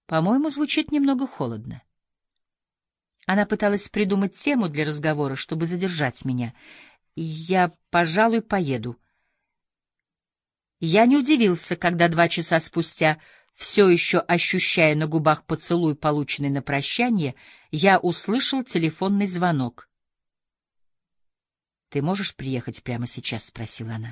По-моему, звучит немного холодно. Она пыталась придумать тему для разговора, чтобы задержать меня. Я, пожалуй, поеду. Я не удивился, когда 2 часа спустя, все еще ощущая на губах поцелуй, полученный на прощание, я услышал телефонный звонок. «Ты можешь приехать прямо сейчас?» — спросила она.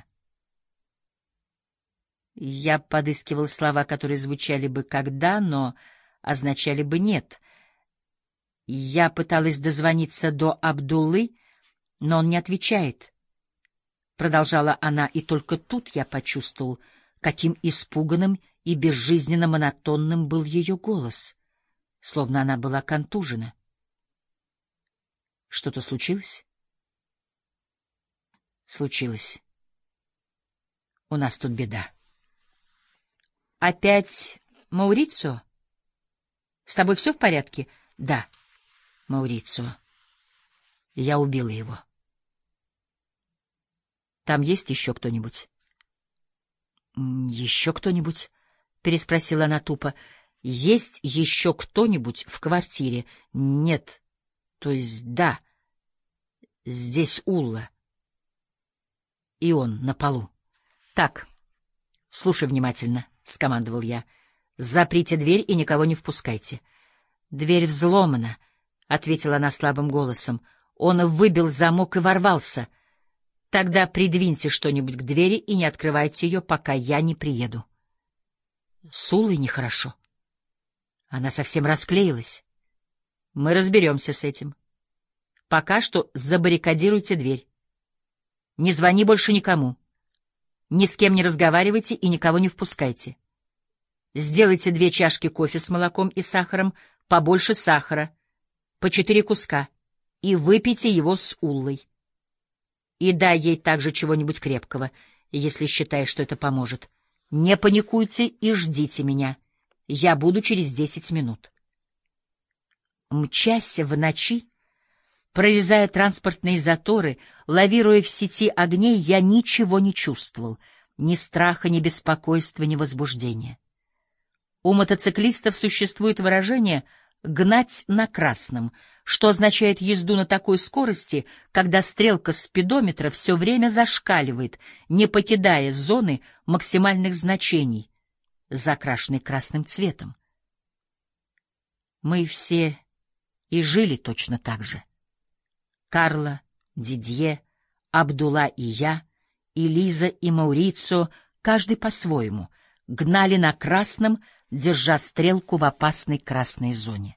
Я подыскивал слова, которые звучали бы «когда», но означали бы «нет». Я пыталась дозвониться до Абдуллы, но он не отвечает. Продолжала она, и только тут я почувствовал, каким испуганным и безжизненно монотонным был ее голос, словно она была контужена. Что-то случилось? Случилось. У нас тут беда. Опять Маурицио? С тобой все в порядке? Да, Маурицио. Я убила его. Там есть еще кто-нибудь? Еще кто-нибудь? Переспросила она тупо. Есть еще кто-нибудь в квартире? Нет. То есть да. Здесь Улла. И он на полу. Так, слушай внимательно, скомандовал я. Заприте дверь и никого не впускайте. Дверь взломана, ответила она слабым голосом. Он выбил замок и ворвался. Тогда придвиньте что-нибудь к двери и не открывайте ее, пока я не приеду. С Уллой нехорошо. Она совсем расклеилась. Мы разберемся с этим. Пока что забаррикадируйте дверь. Не звони больше никому. Ни с кем не разговаривайте и никого не впускайте. Сделайте 2 чашки кофе с молоком и сахаром, побольше сахара, по 4 куска, и выпейте его с Уллой. И дай ей также чего-нибудь крепкого, если считаешь, что это поможет. Не паникуйте и ждите меня. Я буду через 10 минут. Мчась в ночи, прорезая транспортные заторы, лавируя в сети огней, я ничего не чувствовал, ни страха, ни беспокойства, ни возбуждения. У мотоциклистов существует выражение «гнать на красном», что означает езду на такой скорости, когда стрелка спидометра все время зашкаливает, не покидая зоны максимальных значений, закрашенной красным цветом. Мы все и жили точно так же. Карла, Дидье, Абдулла и я, и Лиза, и Маурицио, каждый по-своему, гнали на красном, держа стрелку в опасной красной зоне.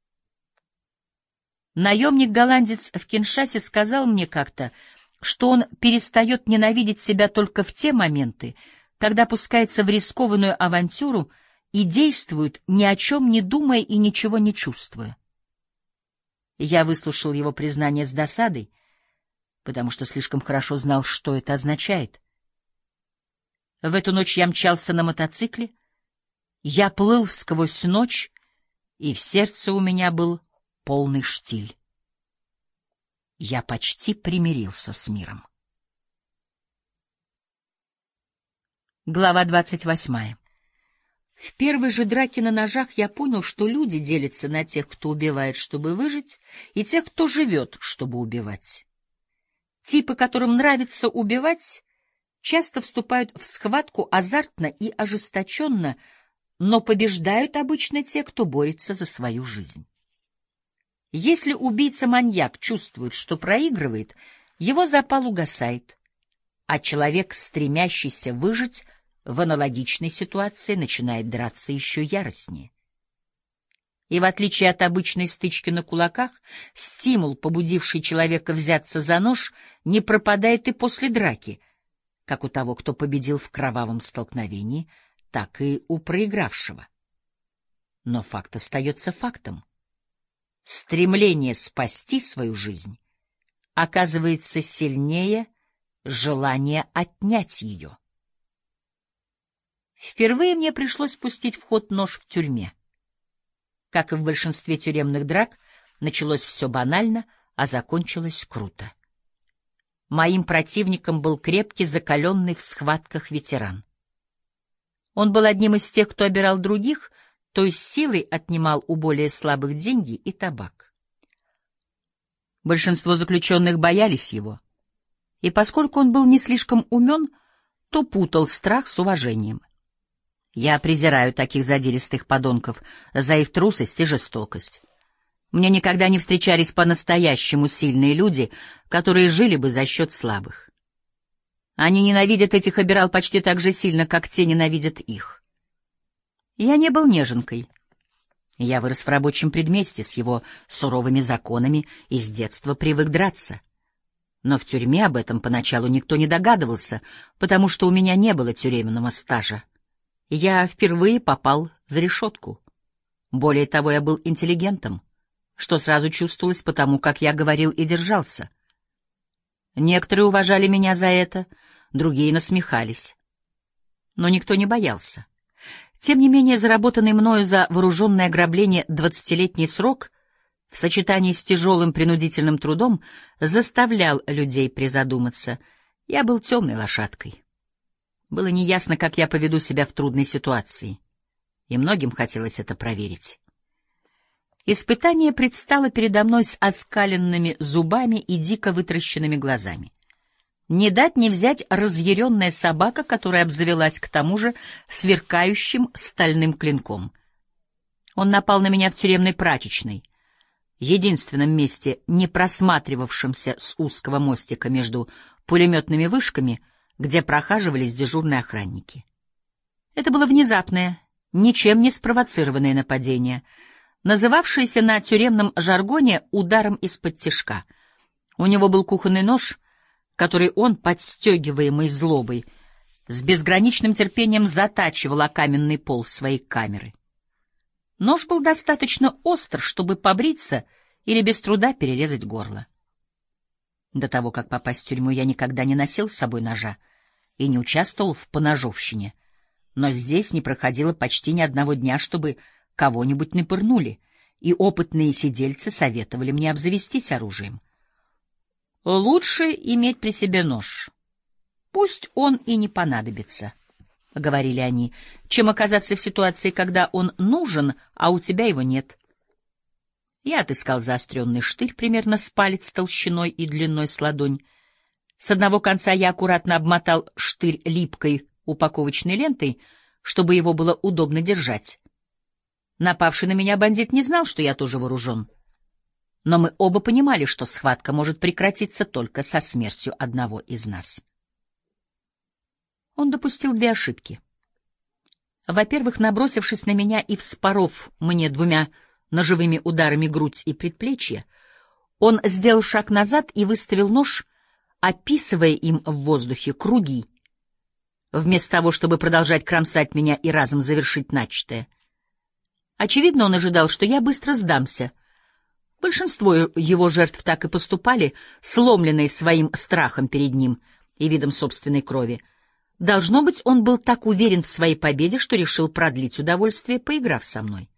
Наемник-голландец в Киншасе сказал мне как-то, что он перестает ненавидеть себя только в те моменты, когда пускается в рискованную авантюру и действует, ни о чем не думая и ничего не чувствуя. Я выслушал его признание с досадой, потому что слишком хорошо знал, что это означает. В эту ночь я мчался на мотоцикле, я плыл сквозь ночь, и в сердце у меня был полный штиль. Я почти примирился с миром. Глава 28. В первой же драке на ножах я понял, что люди делятся на тех, кто убивает, чтобы выжить, и тех, кто живет, чтобы убивать. Типы, которым нравится убивать, часто вступают в схватку азартно и ожесточенно, но побеждают обычно те, кто борется за свою жизнь. Если убийца-маньяк чувствует, что проигрывает, его запал угасает, а человек, стремящийся выжить, в аналогичной ситуации начинает драться еще яростнее. И в отличие от обычной стычки на кулаках, стимул, побудивший человека взяться за нож, не пропадает и после драки, как у того, кто победил в кровавом столкновении, так и у проигравшего. Но факт остается фактом. Стремление спасти свою жизнь оказывается сильнее желания отнять ее. Впервые мне пришлось пустить в ход нож в тюрьме. Как и в большинстве тюремных драк, началось все банально, а закончилось круто. Моим противником был крепкий, закаленный в схватках ветеран. Он был одним из тех, кто обирал других, то есть силой отнимал у более слабых деньги и табак. Большинство заключенных боялись его, и поскольку он был не слишком умен, то путал страх с уважением. Я презираю таких задиристых подонков за их трусость и жестокость. Мне никогда не встречались по-настоящему сильные люди, которые жили бы за счет слабых. Они ненавидят этих обирал почти так же сильно, как те ненавидят их. Я не был неженкой. Я вырос в рабочем предместье с его суровыми законами и с детства привык драться. Но в тюрьме об этом поначалу никто не догадывался, потому что у меня не было тюремного стажа. Я впервые попал за решетку. Более того, я был интеллигентом, что сразу чувствовалось потому, как я говорил и держался. Некоторые уважали меня за это, другие насмехались. Но никто не боялся. Тем не менее, заработанный мною за вооруженное ограбление 20-летний срок в сочетании с тяжелым принудительным трудом заставлял людей призадуматься. Я был темной лошадкой. Было неясно, как я поведу себя в трудной ситуации, и многим хотелось это проверить. Испытание предстало передо мной с оскаленными зубами и дико вытаращенными глазами. Не дать не взять разъяренная собака, которая обзавелась к тому же сверкающим стальным клинком. Он напал на меня в тюремной прачечной, единственном месте, не просматривавшемся с узкого мостика между пулеметными вышками, где прохаживались дежурные охранники. Это было внезапное, ничем не спровоцированное нападение, называвшееся на тюремном жаргоне ударом из-под тишка. У него был кухонный нож, который он, подстегиваемый злобой, с безграничным терпением затачивал о каменный пол своей камеры. Нож был достаточно остр, чтобы побриться или без труда перерезать горло. До того, как попасть в тюрьму, я никогда не носил с собой ножа и не участвовал в поножовщине, но здесь не проходило почти ни одного дня, чтобы кого-нибудь не пырнули, и опытные сидельцы советовали мне обзавестись оружием. «Лучше иметь при себе нож. Пусть он и не понадобится», — говорили они, — «чем оказаться в ситуации, когда он нужен, а у тебя его нет». Я отыскал заостренный штырь примерно с палец толщиной и длиной с ладонь. С одного конца я аккуратно обмотал штырь липкой упаковочной лентой, чтобы его было удобно держать. Напавший на меня бандит не знал, что я тоже вооружен. Но мы оба понимали, что схватка может прекратиться только со смертью одного из нас. Он допустил две ошибки. Во-первых, набросившись на меня и вспоров мне двумя ножевыми ударами грудь и предплечье, он сделал шаг назад и выставил нож, описывая им в воздухе круги, вместо того, чтобы продолжать кромсать меня и разом завершить начатое. Очевидно, он ожидал, что я быстро сдамся. Большинство его жертв так и поступали, сломленные своим страхом перед ним и видом собственной крови. Должно быть, он был так уверен в своей победе, что решил продлить удовольствие, поиграв со мной.